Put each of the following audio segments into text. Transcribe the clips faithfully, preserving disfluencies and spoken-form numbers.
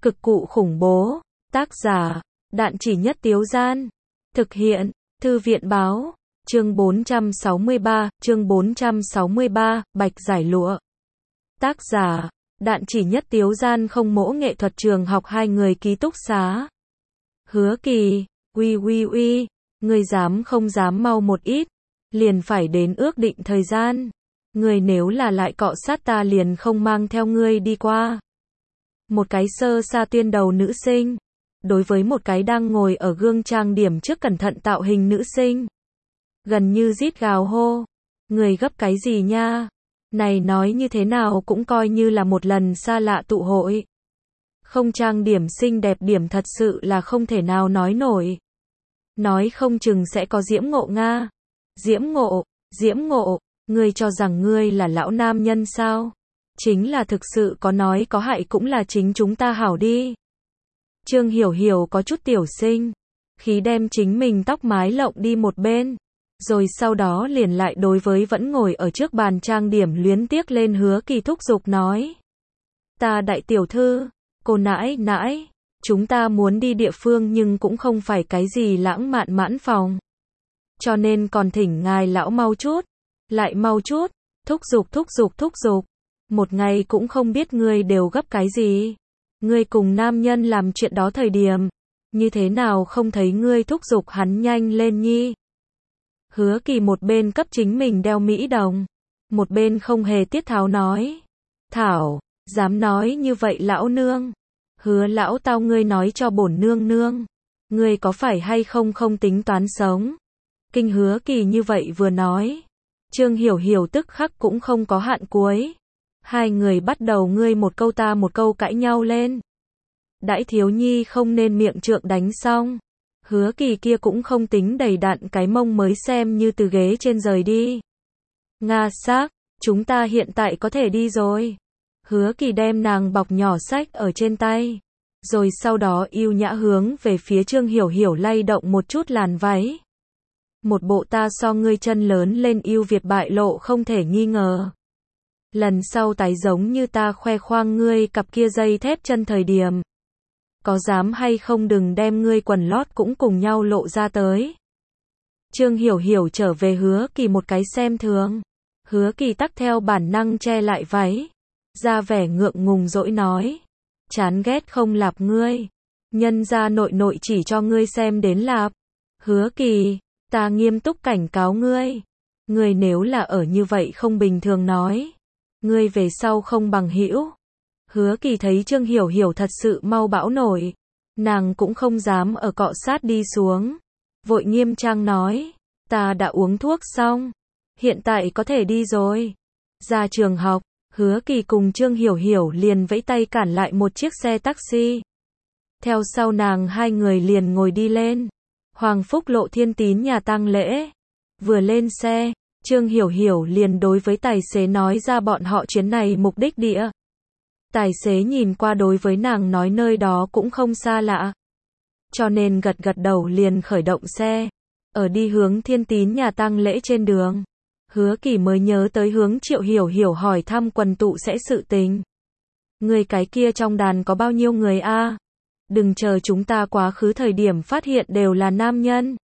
Cực cụ khủng bố. Tác giả, Đạn Chỉ Nhất Tiếu Gian. Thực hiện, Thư viện báo. Chương bốn trăm sáu mươi ba, chương bốn trăm sáu mươi ba, Bạch Giải Lụa. Tác giả, Đạn Chỉ Nhất Tiếu Gian. Không mỗ nghệ thuật trường học hai người ký túc xá. Hứa Kỳ, uy uy uy, ngươi dám không dám mau một ít, liền phải đến ước định thời gian. Ngươi nếu là lại cọ sát ta liền không mang theo ngươi đi qua. Một cái sơ sa tuyên đầu nữ sinh, đối với một cái đang ngồi ở gương trang điểm trước cẩn thận tạo hình nữ sinh, gần như rít gào hô, người gấp cái gì nha, này nói như thế nào cũng coi như là một lần xa lạ tụ hội. Không trang điểm xinh đẹp điểm thật sự là không thể nào nói nổi. Nói không chừng sẽ có diễm ngộ nga. Diễm ngộ, diễm ngộ, ngươi cho rằng ngươi là lão nam nhân sao? Chính là thực sự có nói có hại cũng là chính chúng ta hảo đi. Trương Hiểu Hiểu có chút tiểu sinh, khí đem chính mình tóc mái lộng đi một bên, rồi sau đó liền lại đối với vẫn ngồi ở trước bàn trang điểm luyến tiếc lên Hứa Kỳ thúc giục nói. Ta đại tiểu thư, cô nãi nãi, chúng ta muốn đi địa phương nhưng cũng không phải cái gì lãng mạn mãn phòng. Cho nên còn thỉnh ngài lão mau chút, lại mau chút, thúc giục thúc giục thúc giục. Một ngày cũng không biết ngươi đều gấp cái gì. Ngươi cùng nam nhân làm chuyện đó thời điểm, như thế nào không thấy ngươi thúc giục hắn nhanh lên nhi. Hứa Kỳ một bên cấp chính mình đeo mỹ đồng, một bên không hề tiết tháo nói. Thảo, dám nói như vậy lão nương. Hứa lão tao ngươi nói cho bổn nương nương. Ngươi có phải hay không không tính toán sống. Kinh Hứa Kỳ như vậy vừa nói. Trương Hiểu Hiểu tức khắc cũng không có hạn cuối. Hai người bắt đầu ngươi một câu ta một câu cãi nhau lên. Đãi thiếu nhi không nên miệng trượng đánh xong. Hứa Kỳ kia cũng không tính đầy đặn cái mông mới xem như từ ghế trên rời đi. Nga xác, chúng ta hiện tại có thể đi rồi. Hứa Kỳ đem nàng bọc nhỏ sách ở trên tay. Rồi sau đó yêu nhã hướng về phía Trương Hiểu Hiểu lay động một chút làn váy. Một bộ ta so ngươi chân lớn lên yêu Việt bại lộ không thể nghi ngờ. Lần sau tái giống như ta khoe khoang ngươi cặp kia dây thép chân thời điểm. Có dám hay không đừng đem ngươi quần lót cũng cùng nhau lộ ra tới. Trương Hiểu Hiểu trở về Hứa Kỳ một cái xem thường. Hứa Kỳ tắc theo bản năng che lại váy. Ra vẻ ngượng ngùng dỗi nói. Chán ghét không lạp ngươi. Nhân ra nội nội chỉ cho ngươi xem đến lạp. Hứa Kỳ, ta nghiêm túc cảnh cáo ngươi. Ngươi nếu là ở như vậy không bình thường nói. Ngươi về sau không bằng hữu. Hứa Kỳ thấy Trương Hiểu Hiểu thật sự mau bão nổi. Nàng cũng không dám ở cọ sát đi xuống. Vội nghiêm trang nói. Ta đã uống thuốc xong. Hiện tại có thể đi rồi. Ra trường học, Hứa Kỳ cùng Trương Hiểu Hiểu liền vẫy tay cản lại một chiếc xe taxi. Theo sau nàng hai người liền ngồi đi lên. Hoàng Phúc Lộ Thiên Tín nhà tang lễ. Vừa lên xe, Trương Hiểu Hiểu liền đối với tài xế nói ra bọn họ chuyến này mục đích địa. Tài xế nhìn qua đối với nàng nói nơi đó cũng không xa lạ. Cho nên gật gật đầu liền khởi động xe. Ở đi hướng Thiên Tín nhà tang lễ trên đường. Hứa Kỳ mới nhớ tới hướng Triệu Hiểu Hiểu hỏi thăm quần tụ sẽ sự tình. Người cái kia trong đàn có bao nhiêu người a? Đừng chờ chúng ta quá khứ thời điểm phát hiện đều là nam nhân.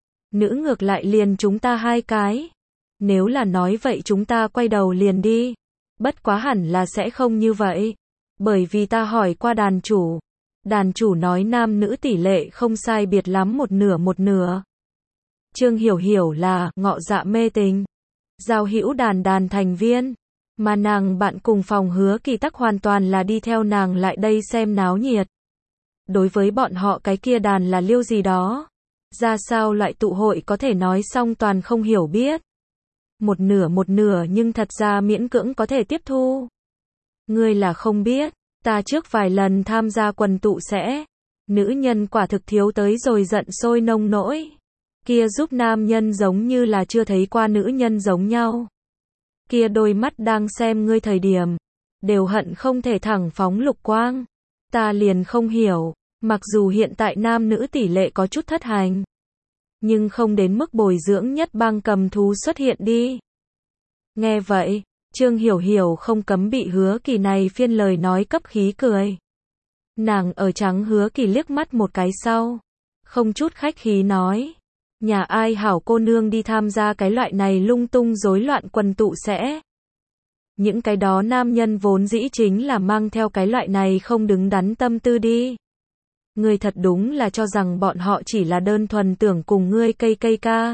Nữ ngược lại liền chúng ta hai cái. Nếu là nói vậy chúng ta quay đầu liền đi. Bất quá hẳn là sẽ không như vậy. Bởi vì ta hỏi qua đàn chủ. Đàn chủ nói nam nữ tỷ lệ không sai biệt lắm một nửa một nửa. Trương Hiểu Hiểu là ngọ dạ mê tình. Giao hữu đàn đàn thành viên. Mà nàng bạn cùng phòng Hứa Kỳ tắc hoàn toàn là đi theo nàng lại đây xem náo nhiệt. Đối với bọn họ cái kia đàn là liêu gì đó. Ra sao loại tụ hội có thể nói xong toàn không hiểu biết. Một nửa một nửa nhưng thật ra miễn cưỡng có thể tiếp thu. Ngươi là không biết, ta trước vài lần tham gia quần tụ sẽ. Nữ nhân quả thực thiếu tới rồi giận sôi nông nỗi. Kia giúp nam nhân giống như là chưa thấy qua nữ nhân giống nhau. Kia đôi mắt đang xem ngươi thời điểm. Đều hận không thể thẳng phóng lục quang. Ta liền không hiểu. Mặc dù hiện tại nam nữ tỷ lệ có chút thất hành. Nhưng không đến mức bồi dưỡng nhất bang cầm thú xuất hiện đi. Nghe vậy, Trương Hiểu Hiểu không cấm bị Hứa Kỳ này phiên lời nói cấp khí cười. Nàng ở trắng Hứa Kỳ liếc mắt một cái sau, không chút khách khí nói, nhà ai hảo cô nương đi tham gia cái loại này lung tung rối loạn quần tụ sẽ. Những cái đó nam nhân vốn dĩ chính là mang theo cái loại này không đứng đắn tâm tư đi. Ngươi thật đúng là cho rằng bọn họ chỉ là đơn thuần tưởng cùng ngươi cây cây ca.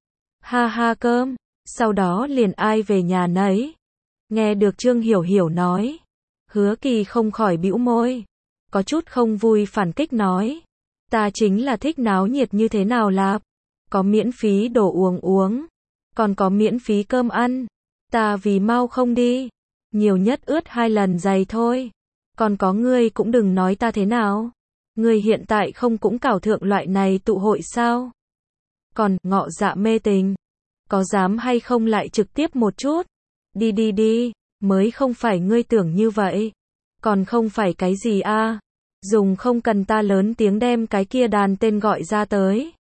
Ha ha cơm, sau đó liền ai về nhà nấy. Nghe được Trương Hiểu Hiểu nói, Hứa Kỳ không khỏi bĩu môi, có chút không vui phản kích nói, ta chính là thích náo nhiệt như thế nào lạp, có miễn phí đồ uống uống, còn có miễn phí cơm ăn, ta vì mau không đi, nhiều nhất ướt hai lần giày thôi, còn có ngươi cũng đừng nói ta thế nào, ngươi hiện tại không cũng cảo thượng loại này tụ hội sao, còn ngọ dạ mê tình, có dám hay không lại trực tiếp một chút, đi đi đi, mới không phải ngươi tưởng như vậy, còn không phải cái gì a, dùng không cần ta lớn tiếng đem cái kia đàn tên gọi ra tới.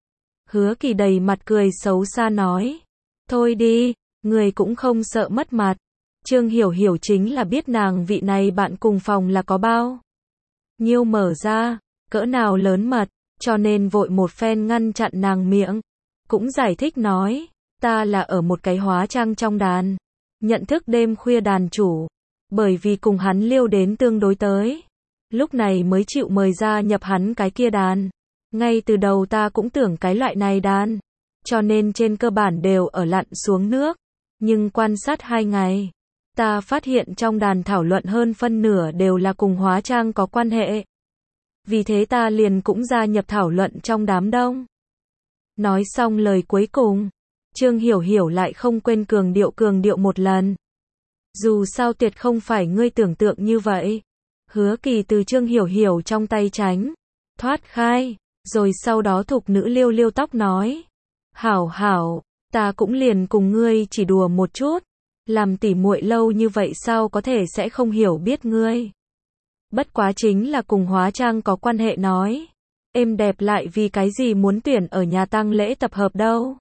Hứa Kỳ đầy mặt cười xấu xa nói, thôi đi, người cũng không sợ mất mặt. Trương Hiểu Hiểu chính là biết nàng vị này bạn cùng phòng là có bao nhiêu mở ra, cỡ nào lớn mật, cho nên vội một phen ngăn chặn nàng miệng, cũng giải thích nói, ta là ở một cái hóa trang trong đàn, nhận thức đêm khuya đàn chủ, bởi vì cùng hắn liêu đến tương đối tới, lúc này mới chịu mời ra nhập hắn cái kia đàn. Ngay từ đầu ta cũng tưởng cái loại này đàn, cho nên trên cơ bản đều ở lặn xuống nước, nhưng quan sát hai ngày, ta phát hiện trong đàn thảo luận hơn phân nửa đều là cùng hóa trang có quan hệ. Vì thế ta liền cũng gia nhập thảo luận trong đám đông. Nói xong lời cuối cùng, Trương Hiểu Hiểu lại không quên cường điệu cường điệu một lần. Dù sao tuyệt không phải ngươi tưởng tượng như vậy. Hứa Kỳ từ Trương Hiểu Hiểu trong tay tránh, thoát khai, rồi sau đó thục nữ liêu liêu tóc nói, hảo hảo, ta cũng liền cùng ngươi chỉ đùa một chút, làm tỉ muội lâu như vậy sao có thể sẽ không hiểu biết ngươi. Bất quá chính là cùng hóa trang có quan hệ nói, êm đẹp lại vì cái gì muốn tuyển ở nhà tang lễ tập hợp đâu.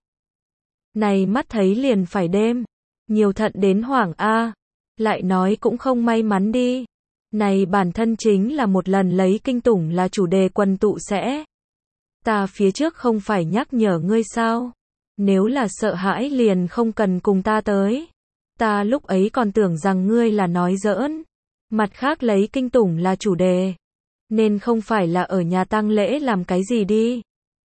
Này mắt thấy liền phải đêm, nhiều thận đến hoảng a, lại nói cũng không may mắn đi. Này bản thân chính là một lần lấy kinh tủng là chủ đề quần tụ sẽ. Ta phía trước không phải nhắc nhở ngươi sao? Nếu là sợ hãi liền không cần cùng ta tới. Ta lúc ấy còn tưởng rằng ngươi là nói giỡn. Mặt khác lấy kinh tủng là chủ đề, nên không phải là ở nhà tang lễ làm cái gì đi.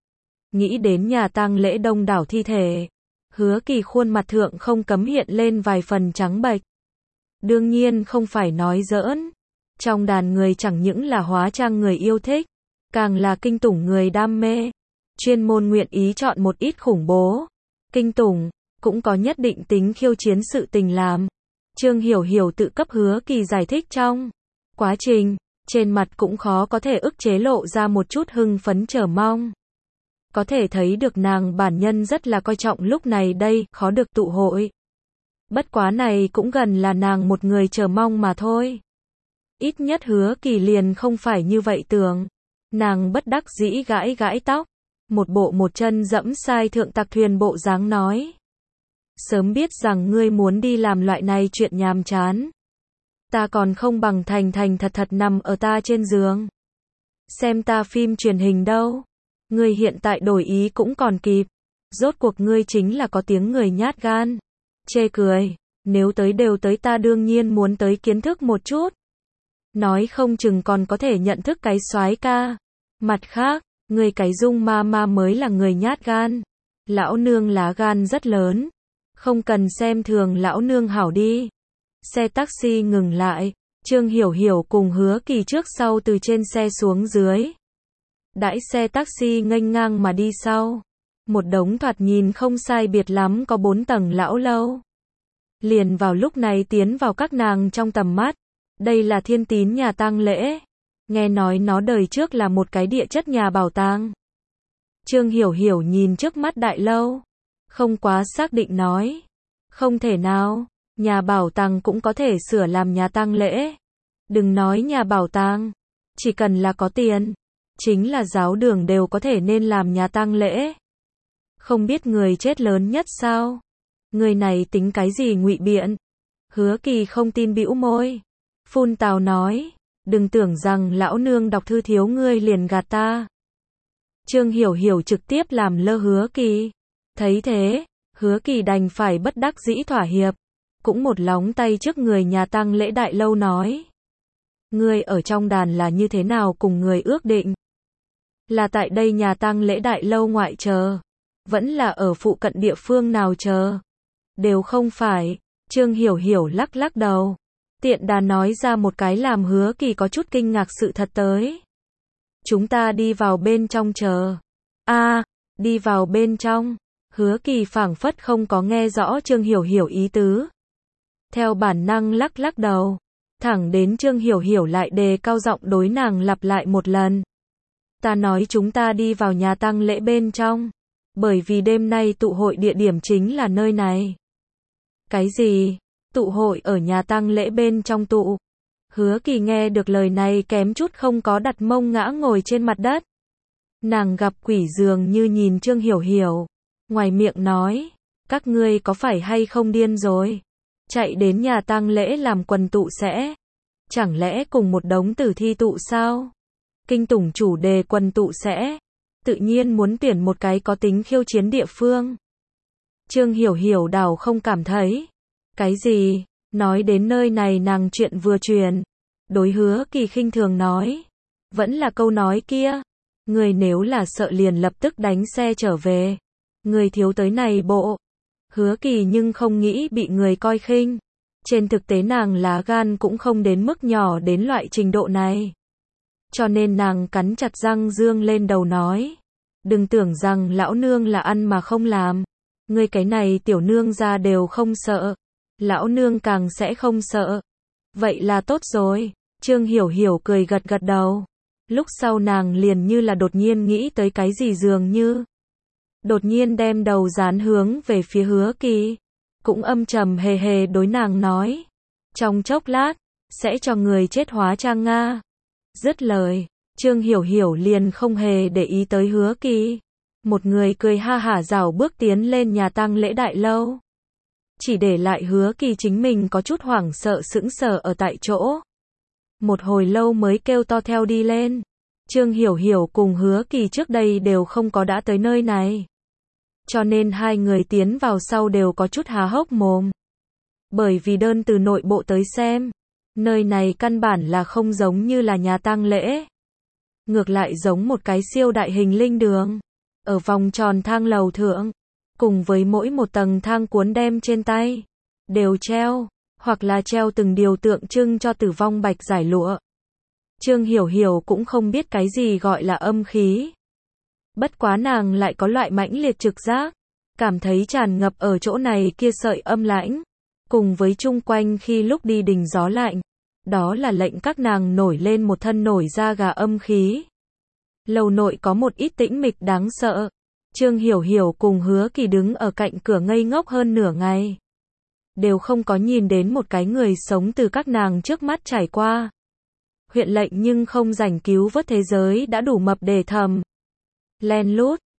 Nghĩ đến nhà tang lễ đông đảo thi thể, Hứa Kỳ khuôn mặt thượng không cấm hiện lên vài phần trắng bệch. Đương nhiên không phải nói giỡn. Trong đàn người chẳng những là hóa trang người yêu thích, càng là kinh tủng người đam mê, chuyên môn nguyện ý chọn một ít khủng bố. Kinh tủng, cũng có nhất định tính khiêu chiến sự tình làm. Trương Hiểu Hiểu tự cấp Hứa Kỳ giải thích trong quá trình, trên mặt cũng khó có thể ức chế lộ ra một chút hưng phấn chờ mong. Có thể thấy được nàng bản nhân rất là coi trọng lúc này đây, khó được tụ hội. Bất quá này cũng gần là nàng một người chờ mong mà thôi. Ít nhất Hứa Kỳ liền không phải như vậy tưởng. Nàng bất đắc dĩ gãi gãi tóc, một bộ một chân dẫm sai thượng tặc thuyền bộ dáng nói. Sớm biết rằng ngươi muốn đi làm loại này chuyện nhàm chán. Ta còn không bằng thành thành thật thật nằm ở ta trên giường. Xem ta phim truyền hình đâu. Ngươi hiện tại đổi ý cũng còn kịp. Rốt cuộc ngươi chính là có tiếng người nhát gan. Chê cười, nếu tới đều tới ta đương nhiên muốn tới kiến thức một chút. Nói không chừng còn có thể nhận thức cái soái ca. Mặt khác, người cái Dung ma ma mới là người nhát gan. Lão nương lá gan rất lớn. Không cần xem thường lão nương hảo đi. Xe taxi ngừng lại. Trương Hiểu Hiểu cùng Hứa Kỳ trước sau từ trên xe xuống dưới. Đãi xe taxi nghênh ngang mà đi sau. Một đống thoạt nhìn không sai biệt lắm có bốn tầng lão lâu. Liền vào lúc này tiến vào các nàng trong tầm mắt. Đây là Thiên Tín nhà tang lễ. Nghe nói nó đời trước là một cái địa chất nhà bảo tàng. Trương Hiểu Hiểu nhìn trước mắt đại lâu. Không quá xác định nói. Không thể nào, nhà bảo tàng cũng có thể sửa làm nhà tang lễ. Đừng nói nhà bảo tàng. Chỉ cần là có tiền. Chính là giáo đường đều có thể nên làm nhà tang lễ. Không biết người chết lớn nhất sao? Người này tính cái gì ngụy biện? Hứa Kỳ không tin bĩu môi. Phun tào nói, đừng tưởng rằng lão nương đọc thư thiếu ngươi liền gạt ta. Trương Hiểu Hiểu trực tiếp làm lơ Hứa Kỳ. Thấy thế, Hứa Kỳ đành phải bất đắc dĩ thỏa hiệp, cũng một lóng tay trước người nhà tang lễ đại lâu nói. Ngươi ở trong đàn là như thế nào cùng người ước định? Là tại đây nhà tang lễ đại lâu ngoại chờ? Vẫn là ở phụ cận địa phương nào chờ? Đều không phải. Trương Hiểu Hiểu lắc lắc đầu. Tiện đà nói ra một cái làm Hứa Kỳ có chút kinh ngạc sự thật tới. Chúng ta đi vào bên trong chờ. A, à, đi vào bên trong. Hứa Kỳ phảng phất không có nghe rõ Trương Hiểu Hiểu ý tứ. Theo bản năng lắc lắc đầu. Thẳng đến Trương Hiểu Hiểu lại đề cao giọng đối nàng lặp lại một lần. Ta nói chúng ta đi vào nhà tang lễ bên trong. Bởi vì đêm nay tụ hội địa điểm chính là nơi này. Cái gì? Tụ hội ở nhà tang lễ bên trong tụ? Hứa Kỳ nghe được lời này kém chút không có đặt mông ngã ngồi trên mặt đất. Nàng gặp quỷ dường như nhìn Trương Hiểu Hiểu. Ngoài miệng nói, các ngươi có phải hay không điên rồi? Chạy đến nhà tang lễ làm quần tụ sẽ? Chẳng lẽ cùng một đống tử thi tụ sao? Kinh tủng chủ đề quần tụ sẽ? Tự nhiên muốn tuyển một cái có tính khiêu chiến địa phương. Trương Hiểu Hiểu đảo không cảm thấy. Cái gì? Nói đến nơi này nàng chuyện vừa truyền. Đối Hứa Kỳ khinh thường nói. Vẫn là câu nói kia. Người nếu là sợ liền lập tức đánh xe trở về. Người thiếu tới này bộ. Hứa Kỳ nhưng không nghĩ bị người coi khinh. Trên thực tế nàng lá gan cũng không đến mức nhỏ đến loại trình độ này. Cho nên nàng cắn chặt răng dương lên đầu nói. Đừng tưởng rằng lão nương là ăn mà không làm. Ngươi cái này tiểu nương ra đều không sợ. Lão nương càng sẽ không sợ. Vậy là tốt rồi. Trương Hiểu Hiểu cười gật gật đầu. Lúc sau nàng liền như là đột nhiên nghĩ tới cái gì dường như. Đột nhiên đem đầu dán hướng về phía Hứa Kỳ. Cũng âm trầm hề hề đối nàng nói. Trong chốc lát, sẽ cho người chết hóa trang Nga. Dứt lời, Trương Hiểu Hiểu liền không hề để ý tới Hứa Kỳ. Một người cười ha hả rảo bước tiến lên nhà tang lễ đại lâu. Chỉ để lại Hứa Kỳ chính mình có chút hoảng sợ sững sờ ở tại chỗ. Một hồi lâu mới kêu to theo đi lên. Trương Hiểu Hiểu cùng Hứa Kỳ trước đây đều không có đã tới nơi này. Cho nên hai người tiến vào sau đều có chút há hốc mồm. Bởi vì đơn từ nội bộ tới xem, nơi này căn bản là không giống như là nhà tang lễ. Ngược lại giống một cái siêu đại hình linh đường. Ở vòng tròn thang lầu thượng, cùng với mỗi một tầng thang cuốn đem trên tay, đều treo, hoặc là treo từng điều tượng trưng cho tử vong bạch giải lụa. Trương Hiểu Hiểu cũng không biết cái gì gọi là âm khí. Bất quá nàng lại có loại mãnh liệt trực giác, cảm thấy tràn ngập ở chỗ này kia sợi âm lãnh, cùng với chung quanh khi lúc đi đình gió lạnh. Đó là lệnh các nàng nổi lên một thân nổi da gà âm khí. Lầu nội có một ít tĩnh mịch đáng sợ. Trương Hiểu Hiểu cùng Hứa Kỳ đứng ở cạnh cửa ngây ngốc hơn nửa ngày. Đều không có nhìn đến một cái người sống từ các nàng trước mắt trải qua. Huyện lệnh nhưng không rảnh cứu vớt thế giới đã đủ mập để thầm. Len lút,